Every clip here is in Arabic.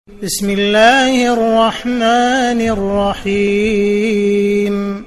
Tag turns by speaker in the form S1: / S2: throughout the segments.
S1: بسم الله الرحمن الرحيم.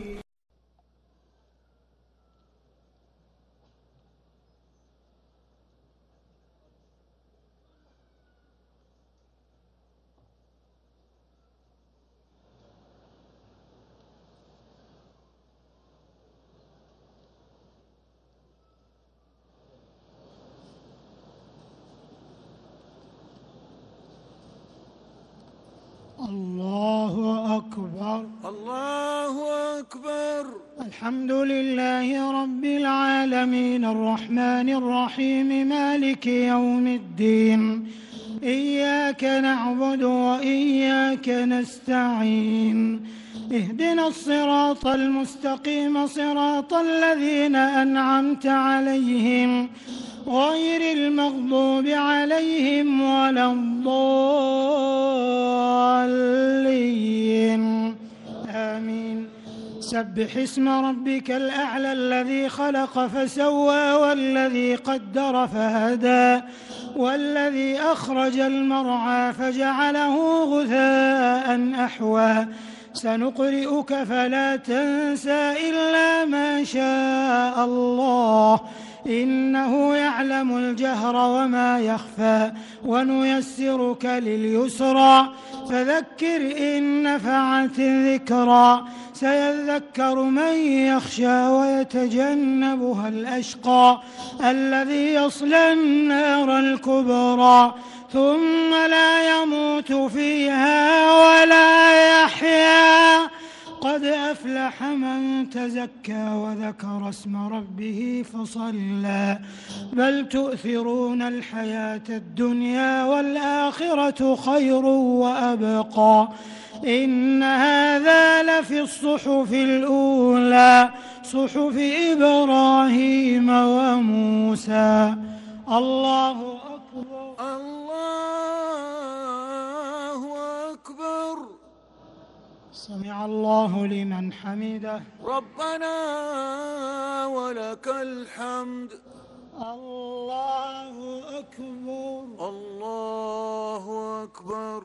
S1: الله أكبر
S2: الله أكبر.
S1: الحمد لله رب العالمين الرحمن الرحيم مالك يوم الدين، إياك نعبد وإياك نستعين، اهدنا الصراط المستقيم صراط الذين أنعمت عليهم غير المغضوب عليهم ولا الضالين، آمين. سبح اسم ربك الأعلى الذي خلق فسوى والذي قدر فهدى والذي أخرج المرعى فجعله غثاء أحوى. سنقرئك فلا تنسى إلا ما شاء الله، إنه يعلم الجهر وما يخفى، ونيسرك لليسرى فذكر إن نفعت الذكرى. سيذكر من يخشى ويتجنبها الأشقى الذي يصلى النار الكبرى ثم لا يموت فيها ولا يحيا. قد أفلح من تزكى وذكر اسم ربه فصلى، بل تؤثرون الحياة الدنيا والآخرة خير وأبقى. إن هذا لفي الصحف الأولى، صحف إبراهيم وموسى. الله أكبر.
S2: الله أكبر.
S1: سمع الله لمن حمده.
S2: ربنا ولك الحمد.
S1: الله أكبر.
S2: الله أكبر.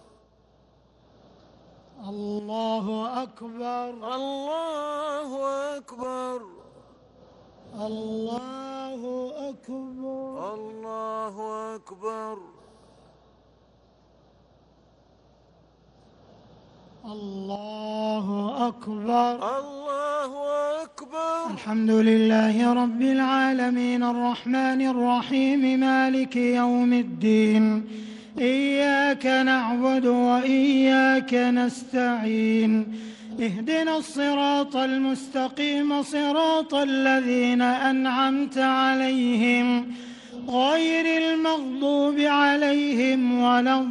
S1: الله أكبر.
S2: الله أكبر.
S1: الله أكبر.
S2: الله أكبر.
S1: الله أكبر.
S2: الله أكبر.
S1: الحمد لله رب العالمين الرحمن الرحيم مالك يوم الدين، إياك نعبد وإياك نستعين، اهدنا الصراط المستقيم صراط الذين أنعمت عليهم غير المغضوب عليهم ولا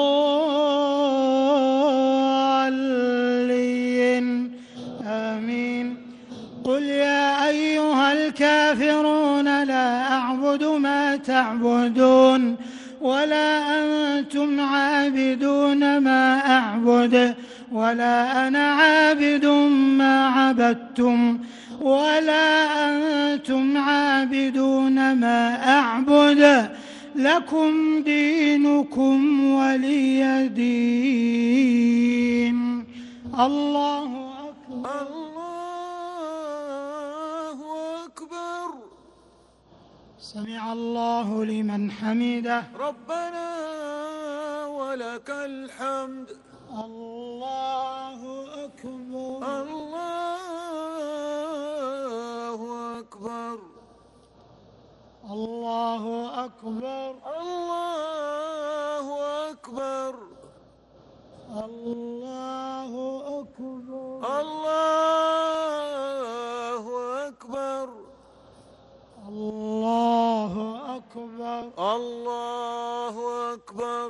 S1: الضالين، آمين. قل يا أيها الكافرون لا أعبد ما تعبدون ولا أنتم عابدون ما أعبد ولا أنا عابد ما عبدتم ولا أنتم عابدون ما أعبد، لكم دينكم ولي دين. الله أكبر.
S2: الله أكبر.
S1: سمع الله لمن حمده.
S2: ربنا ولك الحمد.
S1: الله أكبر.
S2: الله أكبر.
S1: الله أكبر.
S2: الله أكبر.
S1: الله أكبر.
S2: الله أكبر.
S1: الله أكبر.
S2: الله أكبر.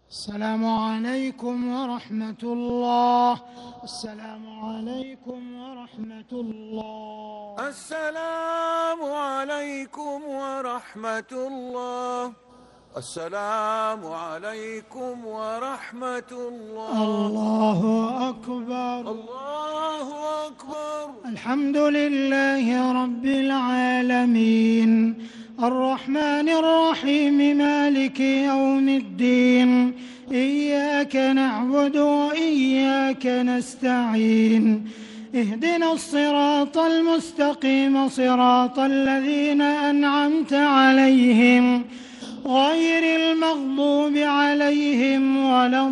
S1: السلام عليكم ورحمة الله. السلام عليكم ورحمة الله.
S2: السلام عليكم ورحمة الله. السلام عليكم ورحمة الله.
S1: الله أكبر.
S2: الله أكبر.
S1: الحمد لله رب العالمين، الرحمن الرحيم، مالك يوم الدين، إياك نعبد وإياك نستعين، اهدنا الصراط المستقيم، صراط الذين أنعمت عليهم غير المغضوب عليهم ولا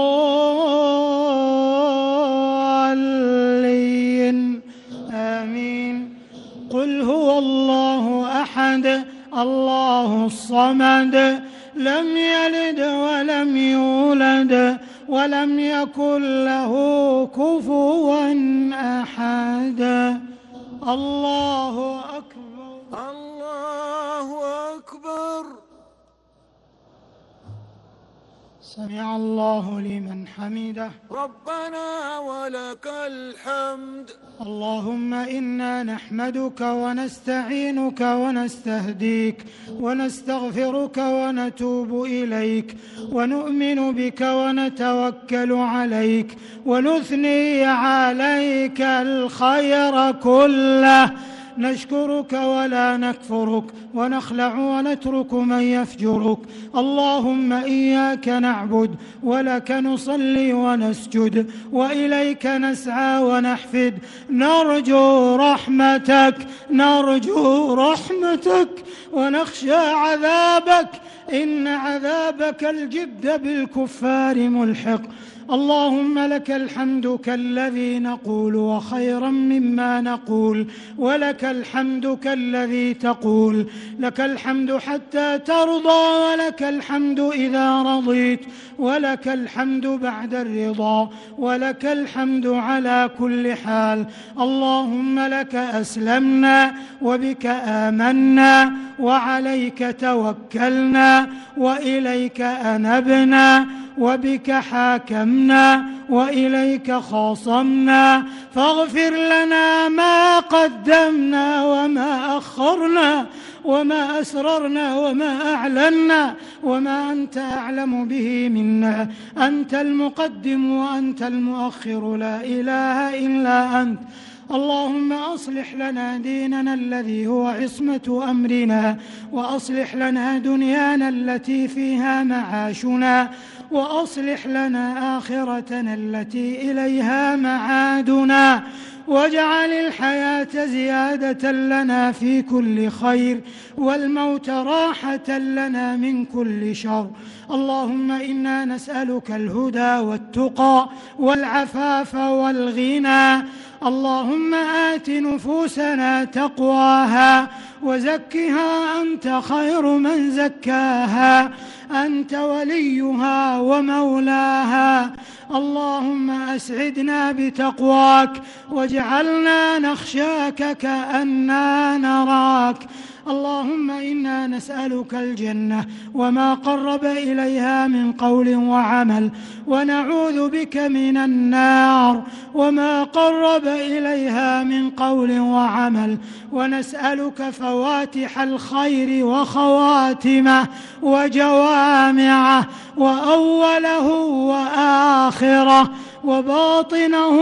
S1: الضالين، آمين. قل هو الله أحد، الله الصمد، لم يلد ولم يولد ولم يكن له كفوا أحد. الله أكبر.
S2: الله أكبر.
S1: سمع الله لمن حمده.
S2: ربنا ولك الحمد.
S1: اللهم إنا نحمدك ونستعينك ونستهديك ونستغفرك ونتوب إليك ونؤمن بك ونتوكل عليك ونثني عليك الخير كله، نشكرك ولا نكفرك، ونخلع ونترك من يفجرك. اللهم إياك نعبد ولك نصلي ونسجد وإليك نسعى ونحفد، نرجو رحمتك ونخشى عذابك، إن عذابك الجد بالكفار ملحق. اللهم لك الحمد كالذي نقول وخيرا مما نقول، ولك الحمد كالذي تقول، لك الحمد حتى ترضى، ولك الحمد إذا رضيت، ولك الحمد بعد الرضا، ولك الحمد على كل حال. اللهم لك أسلمنا وبك آمنا وعليك توكلنا وإليك أنبنا وبك حاكمنا وإليك خاصمنا، فاغفر لنا ما قدمنا وما أخرنا وما أسررنا وما أعلنا وما أنت أعلم به منا. أنت المقدم وأنت المؤخر، لا إله إلا أنت. اللهم أصلح لنا ديننا الذي هو عصمة أمرنا، وأصلح لنا دنيانا التي فيها معاشنا، وأصلح لنا آخرتنا التي إليها معادنا، واجعل الحياة زيادة لنا في كل خير، والموت راحة لنا من كل شر. اللهم إنا نسألك الهدى والتقى والعفاف والغنى. اللهم آت نفوسنا تقواها وزكها، أنت خير من زكاها، أنت وليها ومولاها. اللهم أسعدنا بتقواك واجعلنا نخشاك كأننا نراك. اللهم إنا نسألك الجنة وما قرب إليها من قول وعمل، ونعوذ بك من النار وما قرب إليها من قول وعمل، ونسألك فواتح الخير وخواتمه وجوامعه وأوله وآخره وباطنه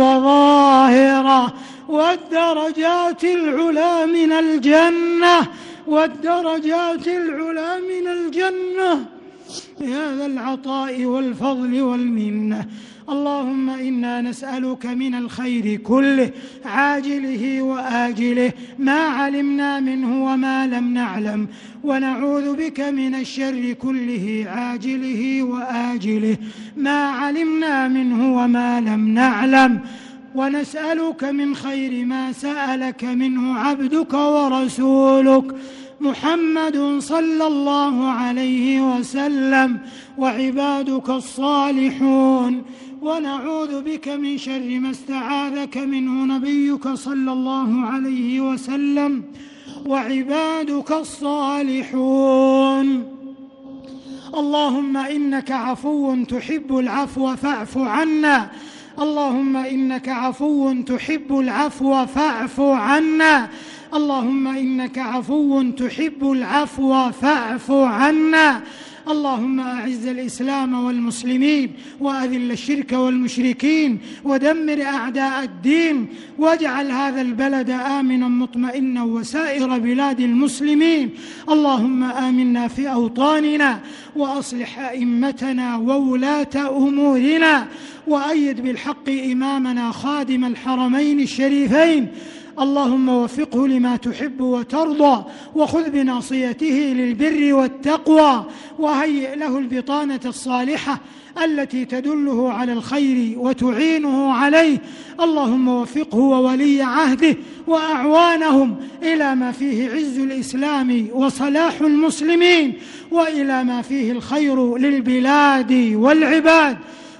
S1: وظاهره، والدرجات العلى من الجنة، والدرجات العلى من الجنة بهذا العطاء والفضل والمنة. اللهم إنا نسألك من الخير كله عاجله وآجله، ما علمنا منه وما لم نعلم، ونعوذ بك من الشر كله عاجله وآجله، ما علمنا منه وما لم نعلم، ونسألك من خير ما سألك منه عبدك ورسولك محمد صلى الله عليه وسلم وعبادك الصالحون، ونعوذ بك من شر ما استعاذك منه نبيك صلى الله عليه وسلم وعبادك الصالحون. اللهم إنك عفو تحب العفو فاعف عنا. اللهم إنك عفو تحب العفو فاعف عنا. اللهم إنك عفو تحب العفو فاعف عنا. اللهم أعز الإسلام والمسلمين وأذل الشرك والمشركين ودمر أعداء الدين، واجعل هذا البلد آمنا مطمئنا وسائر بلاد المسلمين. اللهم آمنا في أوطاننا وأصلح أئمتنا وولاة أمورنا، وأيد بالحق إمامنا خادم الحرمين الشريفين. اللهم وفقه لما تحب وترضى، وخذ بناصيته للبر والتقوى، وهيئ له البطانة الصالحة التي تدله على الخير وتعينه عليه. اللهم وفقه وولي عهده وأعوانهم إلى ما فيه عز الإسلام وصلاح المسلمين، وإلى ما فيه الخير للبلاد والعباد.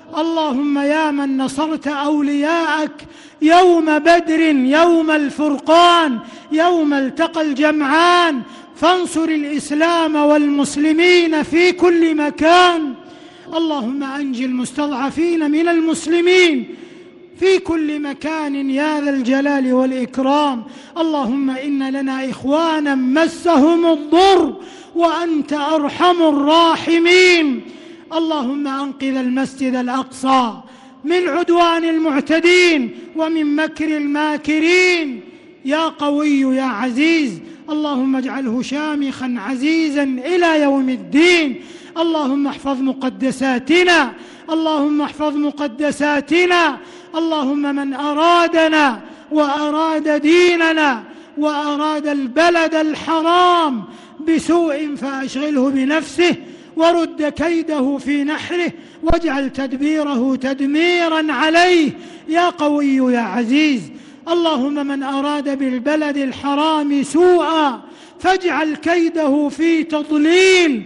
S1: اللهم يا من نصرت أولياءك يوم بدر، يوم الفرقان، يوم التقى الجمعان، فانصر الإسلام والمسلمين في كل مكان. اللهم أنجِ المستضعفين من المسلمين في كل مكان يا ذا الجلال والإكرام. اللهم إن لنا إخوانا مسهم الضر وأنت أرحم الراحمين. اللهم أنقذ المسجد الأقصى من عدوان المعتدين ومن مكر الماكرين يا قوي يا عزيز. اللهم اجعله شامخا عزيزا إلى يوم الدين. اللهم احفظ مقدساتنا، اللهم احفظ مقدساتنا. اللهم من أرادنا وأراد ديننا وأراد البلد الحرام بسوء فأشغله بنفسه، ورد كيده في نحره، واجعل تدبيره تدميرا عليه يا قوي يا عزيز. اللهم من أراد بالبلد الحرام سوءا فاجعل كيده في تضليل،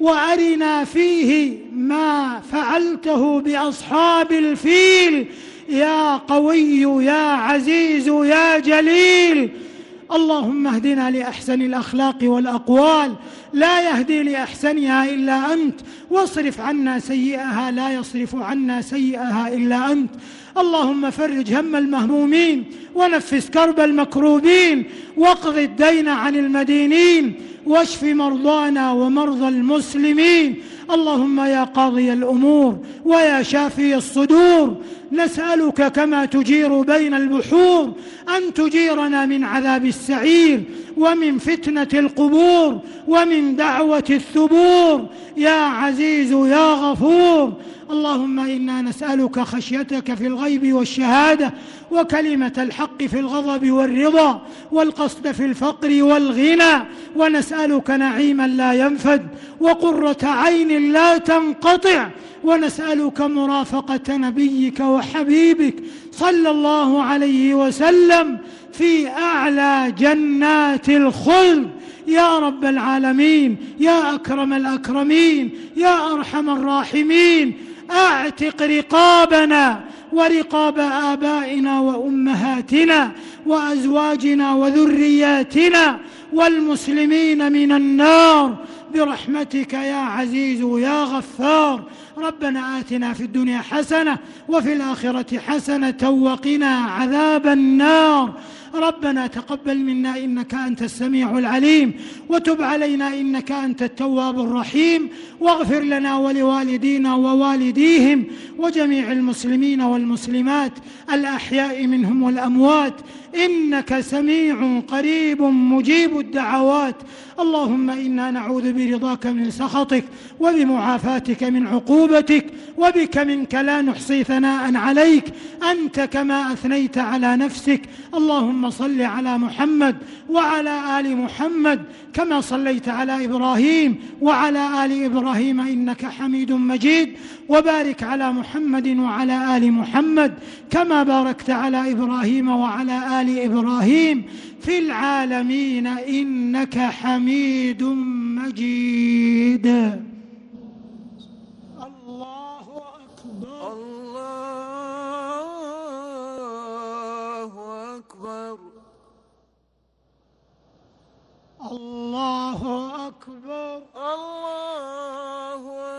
S1: وأرنا فيه ما فعلته بأصحاب الفيل يا قوي يا عزيز يا جليل. اللهم اهدنا لأحسن الأخلاق والأقوال، لا يهدي لأحسنها إلا أنت، واصرف عنا سيئها، لا يصرف عنا سيئها إلا أنت. اللهم فرج هم المهمومين، ونفس كرب المكروبين، واقض الدين عن المدينين، واشف مرضانا ومرضى المسلمين. اللهم يا قاضي الأمور ويا شافي الصدور، نسألك كما تجير بين البحور أن تجيرنا من عذاب السعير، ومن فتنة القبور، ومن دعوة الثبور يا عزيز يا غفور. اللهم إنا نسألك خشيتك في الغيب والشهادة، وكلمة الحق في الغضب والرضا، والقصد في الفقر والغنى، ونسألك نعيما لا ينفد، وقرة عين لا تنقطع، ونسألك مرافقة نبيك وحبيبك صلى الله عليه وسلم في أعلى جنات الخلد يا رب العالمين، يا أكرم الأكرمين، يا أرحم الراحمين. أعتق رقابنا ورقاب آبائنا وأمهاتنا وأزواجنا وذرياتنا والمسلمين من النار برحمتك يا عزيز يا غفار. ربنا آتنا في الدنيا حسنة وفي الآخرة حسنة وقنا عذاب النار. ربنا تقبل منا إنك أنت السميع العليم، وتب علينا إنك أنت التواب الرحيم، واغفر لنا ولوالدينا ووالديهم وجميع المسلمين والمسلمات الأحياء منهم والأموات، إنك سميع قريب مجيب الدعوات. اللهم إنا نعوذ برضاك من سخطك، وبمعافاتك من عقوبتك، وبك منك لا نحصي ثناء عليك أنت كما أثنيت على نفسك. اللهم صل على محمد وعلى آل محمد كما صليت على إبراهيم وعلى آل إبراهيم إنك حميد مجيد، وبارك على محمد وعلى آل محمد كما باركت على إبراهيم وعلى آل إبراهيم في العالمين إنك حميد مجيد. الله أكبر،
S2: الله أكبر،
S1: الله أكبر،
S2: الله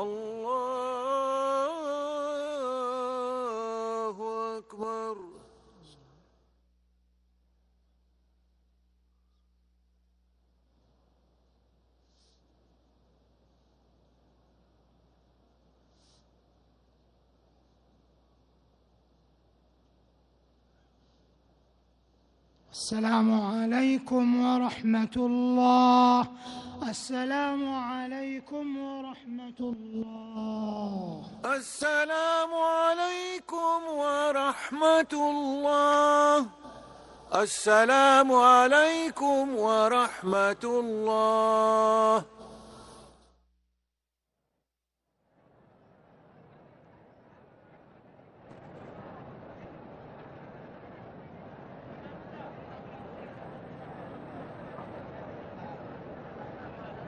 S2: الله أكبر.
S1: السلام عليكم ورحمة الله. السلام عليكم ورحمة الله.
S2: السلام عليكم ورحمة الله. السلام عليكم ورحمة الله.